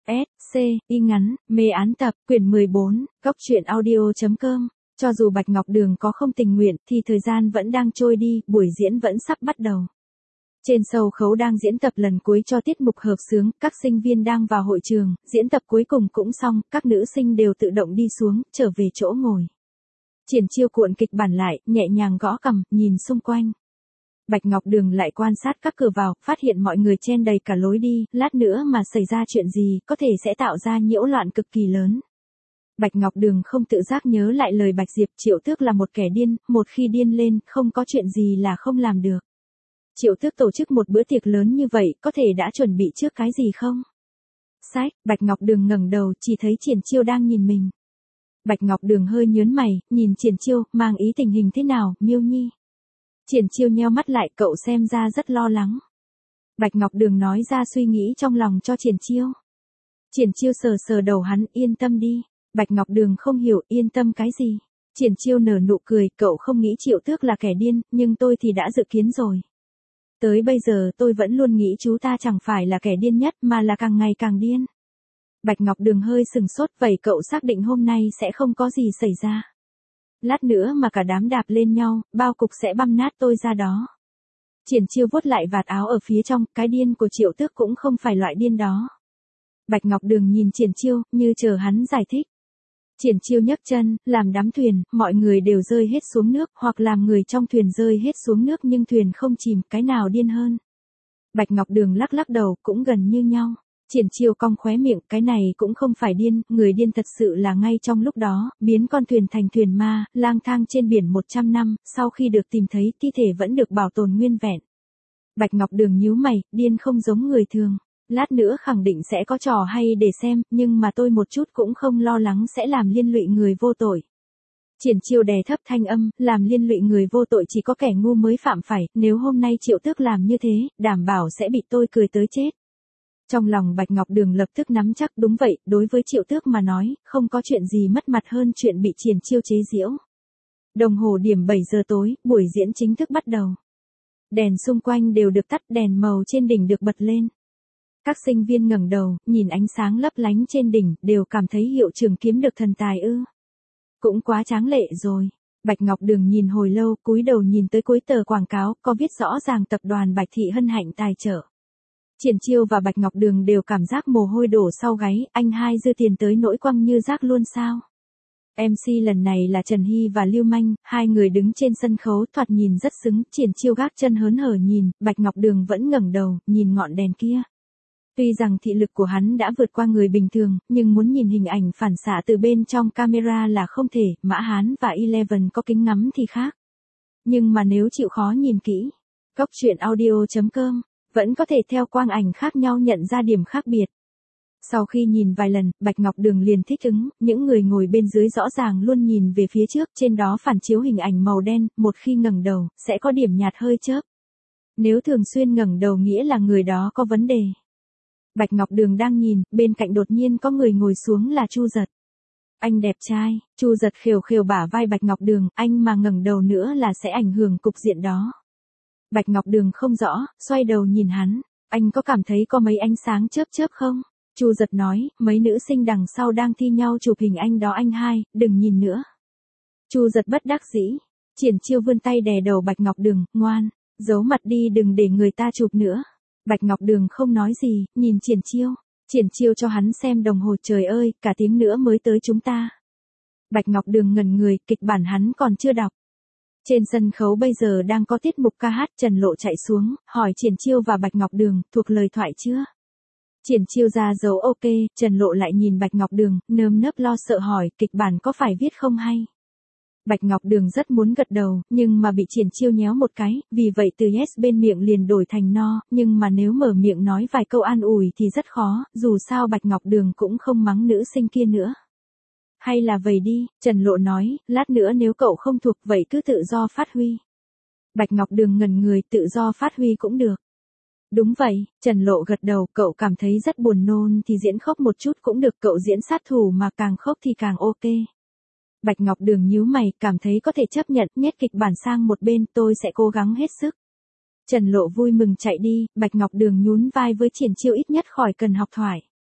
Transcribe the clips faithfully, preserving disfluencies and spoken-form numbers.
S, C, y ngắn, mê án tập, quyển mười bốn, góc truyện audio.com. Cho dù Bạch Ngọc Đường có không tình nguyện thì thời gian vẫn đang trôi đi, buổi diễn vẫn sắp bắt đầu. Trên sân khấu đang diễn tập lần cuối cho tiết mục hợp xướng, các sinh viên đang vào hội trường, diễn tập cuối cùng cũng xong, các nữ sinh đều tự động đi xuống, trở về chỗ ngồi. Triển Chiêu cuộn kịch bản lại, nhẹ nhàng gõ cằm, nhìn xung quanh. Bạch Ngọc Đường lại quan sát các cửa vào, phát hiện mọi người chen đầy cả lối đi, lát nữa mà xảy ra chuyện gì, có thể sẽ tạo ra nhiễu loạn cực kỳ lớn. Bạch Ngọc Đường không tự giác nhớ lại lời Bạch Diệp, Triệu Tước là một kẻ điên, một khi điên lên, không có chuyện gì là không làm được. Triệu Tước tổ chức một bữa tiệc lớn như vậy, có thể đã chuẩn bị trước cái gì không? Sách, Bạch Ngọc Đường ngẩng đầu, chỉ thấy Triển Chiêu đang nhìn mình. Bạch Ngọc Đường hơi nhớn mày, nhìn Triển Chiêu, mang ý tình hình thế nào, Miêu Nhi? Triển Chiêu nheo mắt lại, cậu xem ra rất lo lắng. Bạch Ngọc Đường nói ra suy nghĩ trong lòng cho Triển Chiêu. Triển Chiêu sờ sờ đầu hắn, yên tâm đi. Bạch Ngọc Đường không hiểu, yên tâm cái gì? Triển Chiêu nở nụ cười, cậu không nghĩ Triệu Tước là kẻ điên, nhưng tôi thì đã dự kiến rồi. Tới bây giờ tôi vẫn luôn nghĩ chú ta chẳng phải là kẻ điên nhất mà là càng ngày càng điên. Bạch Ngọc Đường hơi sừng sốt, vậy cậu xác định hôm nay sẽ không có gì xảy ra. Lát nữa mà cả đám đạp lên nhau, bao cục sẽ băm nát tôi ra đó. Triển Chiêu vuốt lại vạt áo ở phía trong, cái điên của Triệu Tước cũng không phải loại điên đó. Bạch Ngọc Đường nhìn Triển Chiêu, như chờ hắn giải thích. Triển Chiêu nhấc chân, làm đắm thuyền, mọi người đều rơi hết xuống nước, hoặc làm người trong thuyền rơi hết xuống nước nhưng thuyền không chìm, cái nào điên hơn? Bạch Ngọc Đường lắc lắc đầu, cũng gần như nhau. Triển Chiêu cong khóe miệng, cái này cũng không phải điên, người điên thật sự là ngay trong lúc đó, biến con thuyền thành thuyền ma, lang thang trên biển một trăm năm, sau khi được tìm thấy, thi thể vẫn được bảo tồn nguyên vẹn. Bạch Ngọc Đường nhíu mày, điên không giống người thường. Lát nữa khẳng định sẽ có trò hay để xem, nhưng mà tôi một chút cũng không lo lắng sẽ làm liên lụy người vô tội. Triển Chiêu đè thấp thanh âm, làm liên lụy người vô tội chỉ có kẻ ngu mới phạm phải, nếu hôm nay Triệu Tước làm như thế, đảm bảo sẽ bị tôi cười tới chết. Trong lòng Bạch Ngọc Đường lập tức nắm chắc, đúng vậy, đối với Triệu Tước mà nói, không có chuyện gì mất mặt hơn chuyện bị Triển Chiêu chế giễu. Đồng hồ điểm bảy giờ tối, buổi diễn chính thức bắt đầu. Đèn xung quanh đều được tắt, đèn màu trên đỉnh được bật lên. Các sinh viên ngẩng đầu, nhìn ánh sáng lấp lánh trên đỉnh, đều cảm thấy hiệu trưởng kiếm được thần tài ư. Cũng quá tráng lệ rồi. Bạch Ngọc Đường nhìn hồi lâu, cúi đầu nhìn tới cuối tờ quảng cáo, có viết rõ ràng tập đoàn Bạch Thị hân hạnh tài trợ. Triển Chiêu và Bạch Ngọc Đường đều cảm giác mồ hôi đổ sau gáy, anh hai dư tiền tới nỗi quăng như rác luôn sao? em xê lần này là Trần Hy và Lưu Manh, hai người đứng trên sân khấu thoạt nhìn rất xứng, Triển Chiêu gác chân hớn hở nhìn, Bạch Ngọc Đường vẫn ngẩng đầu, nhìn ngọn đèn kia. Tuy rằng thị lực của hắn đã vượt qua người bình thường, nhưng muốn nhìn hình ảnh phản xạ từ bên trong camera là không thể, Mã Hán và Eleven có kính ngắm thì khác. Nhưng mà nếu chịu khó nhìn kỹ, góc truyện audio.com, vẫn có thể theo quang ảnh khác nhau nhận ra điểm khác biệt. Sau khi nhìn vài lần, Bạch Ngọc Đường liền thích ứng, những người ngồi bên dưới rõ ràng luôn nhìn về phía trước, trên đó phản chiếu hình ảnh màu đen, một khi ngẩng đầu, sẽ có điểm nhạt hơi chớp. Nếu thường xuyên ngẩng đầu nghĩa là người đó có vấn đề. Bạch Ngọc Đường đang nhìn, bên cạnh đột nhiên có người ngồi xuống là Chu Giật. Anh đẹp trai, Chu Giật khều khều bả vai Bạch Ngọc Đường, anh mà ngẩng đầu nữa là sẽ ảnh hưởng cục diện đó. Bạch Ngọc Đường không rõ, xoay đầu nhìn hắn, anh có cảm thấy có mấy ánh sáng chớp chớp không? Chu Giật nói, mấy nữ sinh đằng sau đang thi nhau chụp hình anh đó anh hai, đừng nhìn nữa. Chu Giật bất đắc dĩ, Triển Chiêu vươn tay đè đầu Bạch Ngọc Đường, ngoan, giấu mặt đi đừng để người ta chụp nữa. Bạch Ngọc Đường không nói gì, nhìn Triển Chiêu. Triển Chiêu cho hắn xem đồng hồ, trời ơi, cả tiếng nữa mới tới chúng ta. Bạch Ngọc Đường ngẩn người, kịch bản hắn còn chưa đọc. Trên sân khấu bây giờ đang có tiết mục ca hát, Trần Lộ chạy xuống, hỏi Triển Chiêu và Bạch Ngọc Đường, thuộc lời thoại chưa? Triển Chiêu ra dấu ok, Trần Lộ lại nhìn Bạch Ngọc Đường, nơm nớp lo sợ hỏi, kịch bản có phải viết không hay? Bạch Ngọc Đường rất muốn gật đầu, nhưng mà bị Triển Chiêu nhéo một cái, vì vậy từ yes bên miệng liền đổi thành no, nhưng mà nếu mở miệng nói vài câu an ủi thì rất khó, dù sao Bạch Ngọc Đường cũng không mắng nữ sinh kia nữa. Hay là vậy đi, Trần Lộ nói, lát nữa nếu cậu không thuộc vậy cứ tự do phát huy. Bạch Ngọc Đường ngẩn người, tự do phát huy cũng được. Đúng vậy, Trần Lộ gật đầu, cậu cảm thấy rất buồn nôn thì diễn khóc một chút cũng được, cậu diễn sát thủ mà càng khóc thì càng ok. Bạch Ngọc Đường nhíu mày, cảm thấy có thể chấp nhận, nhét kịch bản sang một bên, tôi sẽ cố gắng hết sức. Trần Lộ vui mừng chạy đi, Bạch Ngọc Đường nhún vai với Triển Chiêu, ít nhất khỏi cần học thoại.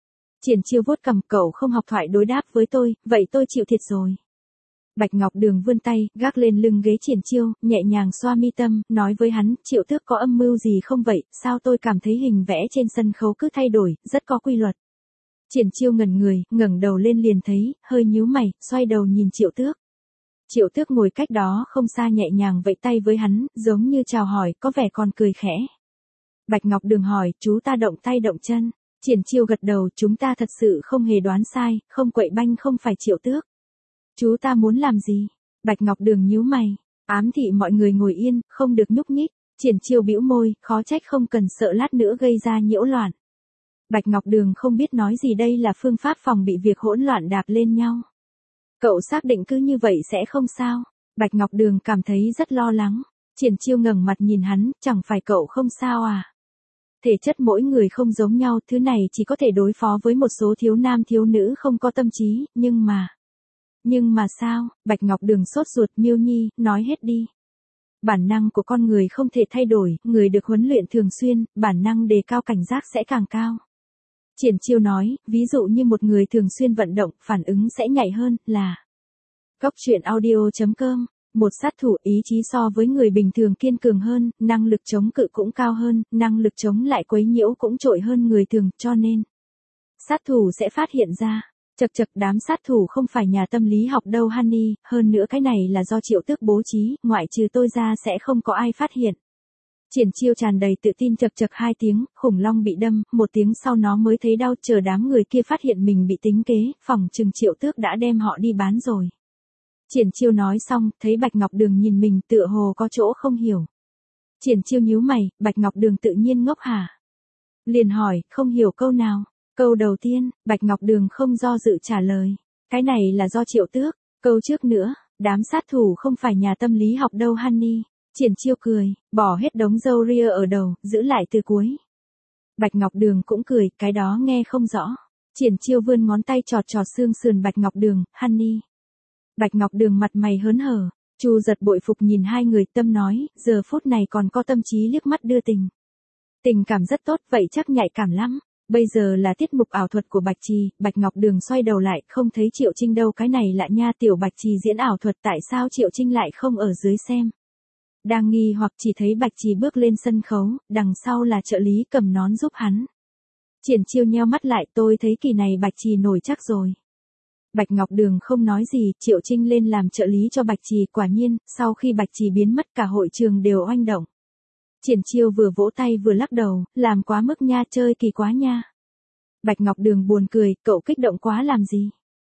Triển Chiêu vuốt cằm, cậu không học thoại đối đáp với tôi, vậy tôi chịu thiệt rồi. Bạch Ngọc Đường vươn tay, gác lên lưng ghế Triển Chiêu, nhẹ nhàng xoa mi tâm, nói với hắn, Triệu Tước có âm mưu gì không vậy, sao tôi cảm thấy hình vẽ trên sân khấu cứ thay đổi, rất có quy luật. Triển Chiêu ngẩn người, ngẩng đầu lên liền thấy, hơi nhíu mày, xoay đầu nhìn Triệu Tước. Triệu Tước ngồi cách đó không xa nhẹ nhàng vẫy tay với hắn, giống như chào hỏi, có vẻ còn cười khẽ. Bạch Ngọc Đường hỏi, chú ta động tay động chân. Triển Chiêu gật đầu, chúng ta thật sự không hề đoán sai, không quậy banh không phải Triệu Tước. Chú ta muốn làm gì? Bạch Ngọc Đường nhíu mày, ám thị mọi người ngồi yên, không được nhúc nhích. Triển Chiêu bĩu môi, khó trách không cần sợ lát nữa gây ra nhiễu loạn. Bạch Ngọc Đường không biết nói gì, đây là phương pháp phòng bị việc hỗn loạn đạp lên nhau. Cậu xác định cứ như vậy sẽ không sao? Bạch Ngọc Đường cảm thấy rất lo lắng. Triển Chiêu ngẩng mặt nhìn hắn, chẳng phải cậu không sao à? Thể chất mỗi người không giống nhau, thứ này chỉ có thể đối phó với một số thiếu nam thiếu nữ không có tâm trí, nhưng mà... Nhưng mà sao? Bạch Ngọc Đường sốt ruột, Miêu Nhi, nói hết đi. Bản năng của con người không thể thay đổi, người được huấn luyện thường xuyên, bản năng đề cao cảnh giác sẽ càng cao. Triển Chiêu nói, ví dụ như một người thường xuyên vận động, phản ứng sẽ nhạy hơn, là... Góc truyện audio chấm com. Một sát thủ ý chí so với người bình thường kiên cường hơn, năng lực chống cự cũng cao hơn, năng lực chống lại quấy nhiễu cũng trội hơn người thường, cho nên sát thủ sẽ phát hiện ra. Chật chật, đám sát thủ không phải nhà tâm lý học đâu Honey, hơn nữa cái này là do Triệu Tước bố trí, ngoại trừ tôi ra sẽ không có ai phát hiện. Triển Chiêu tràn đầy tự tin chật chật hai tiếng, khủng long bị đâm, một tiếng sau nó mới thấy đau, chờ đám người kia phát hiện mình bị tính kế, phòng chừng Triệu Tước đã đem họ đi bán rồi. Triển Chiêu nói xong, thấy Bạch Ngọc Đường nhìn mình tựa hồ có chỗ không hiểu. Triển Chiêu nhíu mày, Bạch Ngọc Đường tự nhiên ngốc hả? Liền hỏi, không hiểu câu nào? Câu đầu tiên, Bạch Ngọc Đường không do dự trả lời. Cái này là do Triệu Tước. Câu trước nữa, đám sát thủ không phải nhà tâm lý học đâu Honey. Triển Chiêu cười, bỏ hết đống râu ria ở đầu, giữ lại từ cuối. Bạch Ngọc Đường cũng cười, cái đó nghe không rõ. Triển Chiêu vươn ngón tay chọt chọt xương sườn Bạch Ngọc Đường, Honey. Bạch Ngọc Đường mặt mày hớn hở, Chu Giật bội phục nhìn hai người, tâm nói, giờ phút này còn có tâm trí liếc mắt đưa tình. Tình cảm rất tốt, vậy chắc nhạy cảm lắm. Bây giờ là tiết mục ảo thuật của Bạch Trì, Bạch Ngọc Đường xoay đầu lại, không thấy Triệu Trinh đâu, cái này lạ nha, tiểu Bạch Trì diễn ảo thuật, tại sao Triệu Trinh lại không ở dưới xem? Đang nghi hoặc chỉ thấy Bạch Trì bước lên sân khấu, đằng sau là trợ lý cầm nón giúp hắn. Triển Chiêu nheo mắt lại, tôi thấy kỳ này Bạch Trì nổi chắc rồi. Bạch Ngọc Đường không nói gì, Triệu Trinh lên làm trợ lý cho Bạch Trì, quả nhiên, sau khi Bạch Trì biến mất cả hội trường đều oanh động. Triển Chiêu vừa vỗ tay vừa lắc đầu, làm quá mức nha, chơi kỳ quá nha. Bạch Ngọc Đường buồn cười, cậu kích động quá làm gì?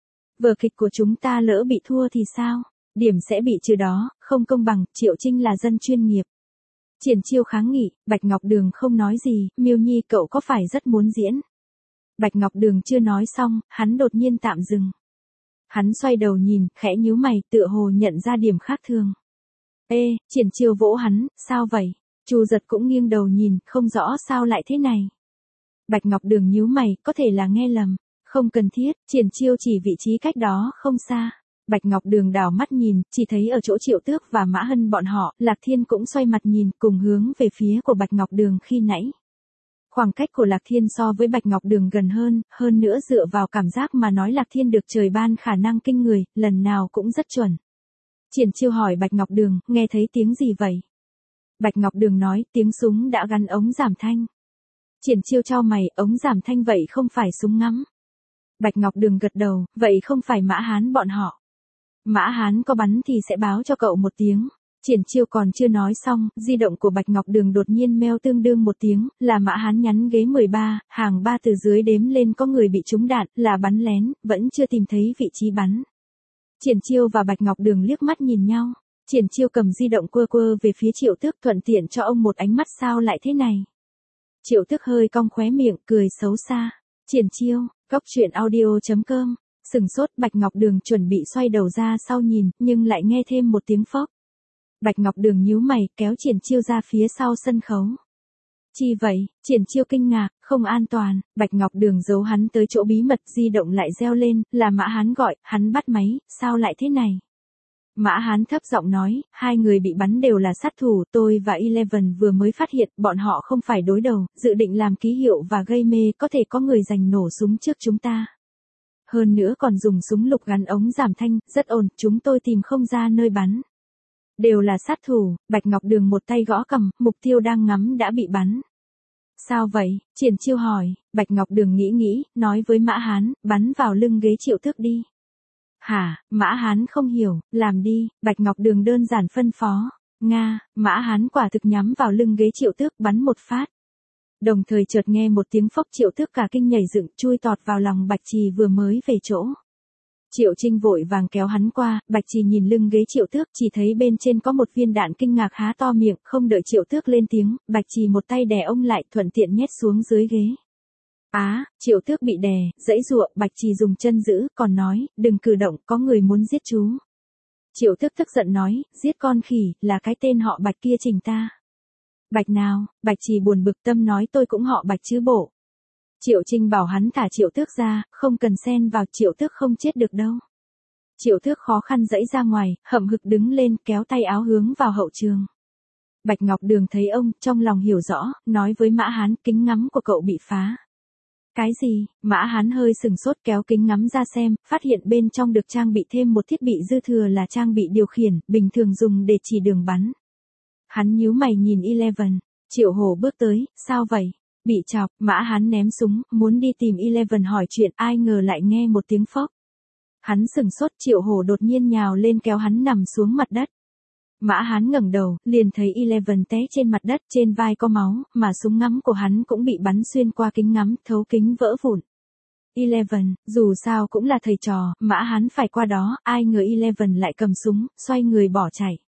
Vở kịch của chúng ta lỡ bị thua thì sao? Điểm sẽ bị trừ đó, không công bằng, Triệu Trinh là dân chuyên nghiệp. Triển Chiêu kháng nghị, Bạch Ngọc Đường không nói gì, Miêu Nhi cậu có phải rất muốn diễn? Bạch Ngọc Đường chưa nói xong, hắn đột nhiên tạm dừng. Hắn xoay đầu nhìn, khẽ nhíu mày, tựa hồ nhận ra điểm khác thường. Ê, Triển Chiêu vỗ hắn, sao vậy? Chu Giật cũng nghiêng đầu nhìn, không rõ sao lại thế này. Bạch Ngọc Đường nhíu mày, có thể là nghe lầm. Không cần thiết, Triển Chiêu chỉ vị trí cách đó không xa. Bạch Ngọc Đường đảo mắt nhìn, chỉ thấy ở chỗ Triệu Tước và Mã Hân bọn họ, Lạc Thiên cũng xoay mặt nhìn, cùng hướng về phía của Bạch Ngọc Đường khi nãy. Khoảng cách của Lạc Thiên so với Bạch Ngọc Đường gần hơn, hơn nữa dựa vào cảm giác mà nói Lạc Thiên được trời ban khả năng kinh người, lần nào cũng rất chuẩn. Triển Chiêu hỏi Bạch Ngọc Đường, nghe thấy tiếng gì vậy? Bạch Ngọc Đường nói, tiếng súng đã gắn ống giảm thanh. Triển Chiêu chau mày, ống giảm thanh vậy không phải súng ngắm. Bạch Ngọc Đường gật đầu, vậy không phải Mã Hán bọn họ. Mã Hán có bắn thì sẽ báo cho cậu một tiếng. Triển Chiêu còn chưa nói xong, di động của Bạch Ngọc Đường đột nhiên meo tương đương một tiếng, là Mã Hán nhắn ghế mười ba, hàng ba từ dưới đếm lên có người bị trúng đạn, là bắn lén, vẫn chưa tìm thấy vị trí bắn. Triển Chiêu và Bạch Ngọc Đường liếc mắt nhìn nhau. Triển Chiêu cầm di động quơ quơ về phía Triệu Tước, thuận tiện cho ông một ánh mắt, sao lại thế này? Triệu Tước hơi cong khóe miệng, cười xấu xa. Triển Chiêu, góc truyện audio chấm com. Sừng sốt, Bạch Ngọc Đường chuẩn bị xoay đầu ra sau nhìn, nhưng lại nghe thêm một tiếng phốc. Bạch Ngọc Đường nhíu mày, kéo Triển Chiêu ra phía sau sân khấu. Chi vậy? Triển Chiêu kinh ngạc, không an toàn. Bạch Ngọc Đường giấu hắn tới chỗ bí mật, di động lại reo lên, là Mã Hán gọi, hắn bắt máy, sao lại thế này? Mã Hán thấp giọng nói, hai người bị bắn đều là sát thủ, tôi và Eleven vừa mới phát hiện bọn họ không phải đối đầu, dự định làm ký hiệu và gây mê, có thể có người giành nổ súng trước chúng ta. Hơn nữa còn dùng súng lục gắn ống giảm thanh, rất ổn, chúng tôi tìm không ra nơi bắn. Đều là sát thủ, Bạch Ngọc Đường một tay gõ cầm, mục tiêu đang ngắm đã bị bắn. Sao vậy? Triển Chiêu hỏi, Bạch Ngọc Đường nghĩ nghĩ, nói với Mã Hán, bắn vào lưng ghế Triệu Tước đi. Hả? Mã Hán không hiểu, làm đi, Bạch Ngọc Đường đơn giản phân phó. Nga, Mã Hán quả thực nhắm vào lưng ghế Triệu Tước bắn một phát. Đồng thời chợt nghe một tiếng phốc, Triệu Tước cả kinh nhảy dựng, chui tọt vào lòng Bạch Trì vừa mới về chỗ. Triệu Trinh vội vàng kéo hắn qua, Bạch Trì nhìn lưng ghế Triệu Tước, chỉ thấy bên trên có một viên đạn, kinh ngạc há to miệng, không đợi Triệu Tước lên tiếng, Bạch Trì một tay đè ông lại, thuận tiện nhét xuống dưới ghế. Á, à, Triệu Tước bị đè, giãy giụa, Bạch Trì dùng chân giữ, còn nói, đừng cử động, có người muốn giết chú. Triệu Tước tức giận nói, giết con khỉ, là cái tên họ Bạch kia chỉnh ta. Bạch nào? Bạch Trì buồn bực tâm nói, tôi cũng họ Bạch chứ bộ. Triệu Trinh bảo hắn thả Triệu Tước ra, không cần xen vào, Triệu Tước không chết được đâu. Triệu Tước khó khăn giãy ra ngoài, hậm hực đứng lên, kéo tay áo hướng vào hậu trường. Bạch Ngọc Đường thấy ông, trong lòng hiểu rõ, nói với Mã Hán, kính ngắm của cậu bị phá. Cái gì? Mã Hán hơi sừng sốt, kéo kính ngắm ra xem, phát hiện bên trong được trang bị thêm một thiết bị dư thừa là trang bị điều khiển, bình thường dùng để chỉ đường bắn. Hắn nhíu mày nhìn Eleven, Triệu Hổ bước tới, sao vậy? Bị chọc, Mã Hán ném súng, muốn đi tìm Eleven hỏi chuyện, ai ngờ lại nghe một tiếng phốc. Hắn sừng sốt, Triệu Hổ đột nhiên nhào lên kéo hắn nằm xuống mặt đất. Mã Hán ngẩng đầu, liền thấy Eleven té trên mặt đất, trên vai có máu, mà súng ngắm của hắn cũng bị bắn xuyên qua kính ngắm, thấu kính vỡ vụn. Eleven, dù sao cũng là thầy trò, Mã Hán phải qua đó, ai ngờ Eleven lại cầm súng, xoay người bỏ chạy.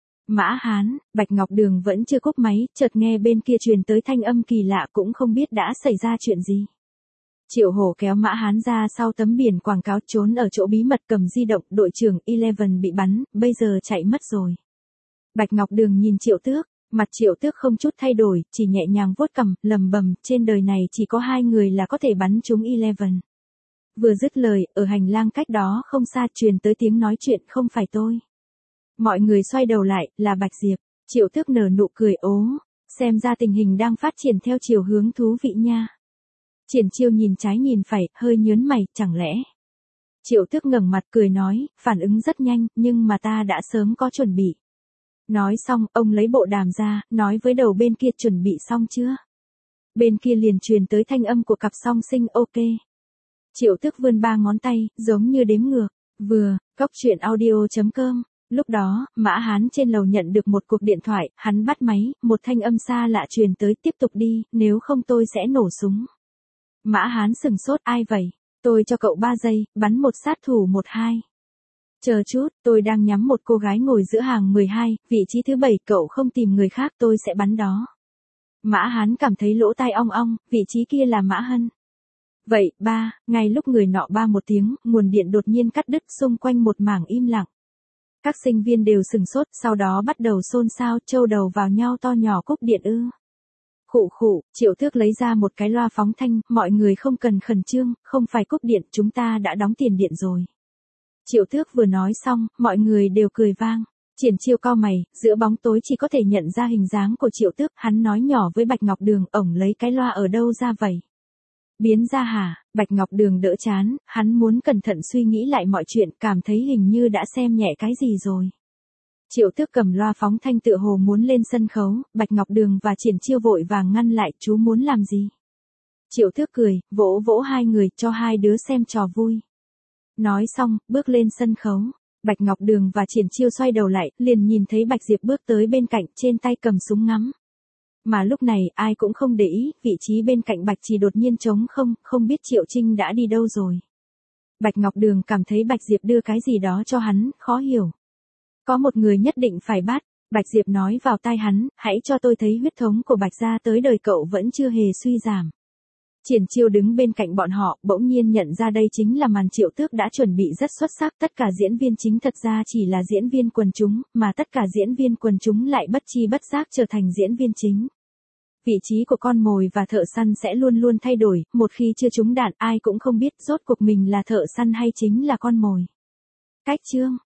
Mã Hán, Bạch Ngọc Đường vẫn chưa cúp máy, chợt nghe bên kia truyền tới thanh âm kỳ lạ, cũng không biết đã xảy ra chuyện gì. Triệu Hổ kéo Mã Hán ra sau tấm biển quảng cáo, trốn ở chỗ bí mật, cầm di động, đội trưởng Eleven bị bắn, bây giờ chạy mất rồi. Bạch Ngọc Đường nhìn Triệu Tước, mặt Triệu Tước không chút thay đổi, chỉ nhẹ nhàng vuốt cằm, lầm bầm, trên đời này chỉ có hai người là có thể bắn trúng Eleven. Vừa dứt lời, ở hành lang cách đó không xa truyền tới tiếng nói chuyện, không phải tôi. Mọi người xoay đầu lại, là Bạch Diệp. Triệu Tước nở nụ cười ố, xem ra tình hình đang phát triển theo chiều hướng thú vị nha. Triển Chiêu nhìn trái nhìn phải, hơi nhớn mày, chẳng lẽ. Triệu Tước ngẩng mặt cười nói, phản ứng rất nhanh, nhưng mà ta đã sớm có chuẩn bị. Nói xong, ông lấy bộ đàm ra, nói với đầu bên kia, chuẩn bị xong chưa? Bên kia liền truyền tới thanh âm của cặp song sinh, ok. Triệu Tước vươn ba ngón tay, giống như đếm ngược. Vừa, cóc truyện audio chấm com. Lúc đó, Mã Hán trên lầu nhận được một cuộc điện thoại, hắn bắt máy, một thanh âm xa lạ truyền tới, tiếp tục đi, nếu không tôi sẽ nổ súng. Mã Hán sừng sốt, ai vậy? Tôi cho cậu ba giây, bắn một sát thủ một hai. Chờ chút, tôi đang nhắm một cô gái ngồi giữa hàng mười hai, vị trí thứ bảy, cậu không tìm người khác tôi sẽ bắn đó. Mã Hán cảm thấy lỗ tai ong ong, vị trí kia là Mã Hân. Vậy, ba, ngay lúc người nọ ba một tiếng, nguồn điện đột nhiên cắt đứt, xung quanh một mảng im lặng. Các sinh viên đều sừng sốt, sau đó bắt đầu xôn xao, trâu đầu vào nhau, to nhỏ, cúp điện ư. Khụ khụ, Triệu Tước lấy ra một cái loa phóng thanh, mọi người không cần khẩn trương, không phải cúp điện, chúng ta đã đóng tiền điện rồi. Triệu Tước vừa nói xong, mọi người đều cười vang. Triển Chiêu cau mày, giữa bóng tối chỉ có thể nhận ra hình dáng của Triệu Tước, hắn nói nhỏ với Bạch Ngọc Đường, ổng lấy cái loa ở đâu ra vậy? Biến ra hả? Bạch Ngọc Đường đỡ chán, hắn muốn cẩn thận suy nghĩ lại mọi chuyện, cảm thấy hình như đã xem nhẹ cái gì rồi. Triệu Tước cầm loa phóng thanh tựa hồ muốn lên sân khấu, Bạch Ngọc Đường và Triển Chiêu vội vàng ngăn lại, chú muốn làm gì? Triệu Tước cười, vỗ vỗ hai người, cho hai đứa xem trò vui. Nói xong, bước lên sân khấu. Bạch Ngọc Đường và Triển Chiêu xoay đầu lại, liền nhìn thấy Bạch Diệp bước tới bên cạnh, trên tay cầm súng ngắm. Mà lúc này, ai cũng không để ý, vị trí bên cạnh Bạch Trì đột nhiên trống không, không biết Triệu Trinh đã đi đâu rồi. Bạch Ngọc Đường cảm thấy Bạch Diệp đưa cái gì đó cho hắn, khó hiểu. Có một người nhất định phải bắt, Bạch Diệp nói vào tai hắn, hãy cho tôi thấy huyết thống của Bạch gia, tới đời cậu vẫn chưa hề suy giảm. Triển Chiêu đứng bên cạnh bọn họ, bỗng nhiên nhận ra đây chính là màn Triệu Tước đã chuẩn bị rất xuất sắc, tất cả diễn viên chính thật ra chỉ là diễn viên quần chúng, mà tất cả diễn viên quần chúng lại bất chi bất giác trở thành diễn viên chính. Vị trí của con mồi và thợ săn sẽ luôn luôn thay đổi, một khi chưa trúng đạn ai cũng không biết rốt cuộc mình là thợ săn hay chính là con mồi. Cách chương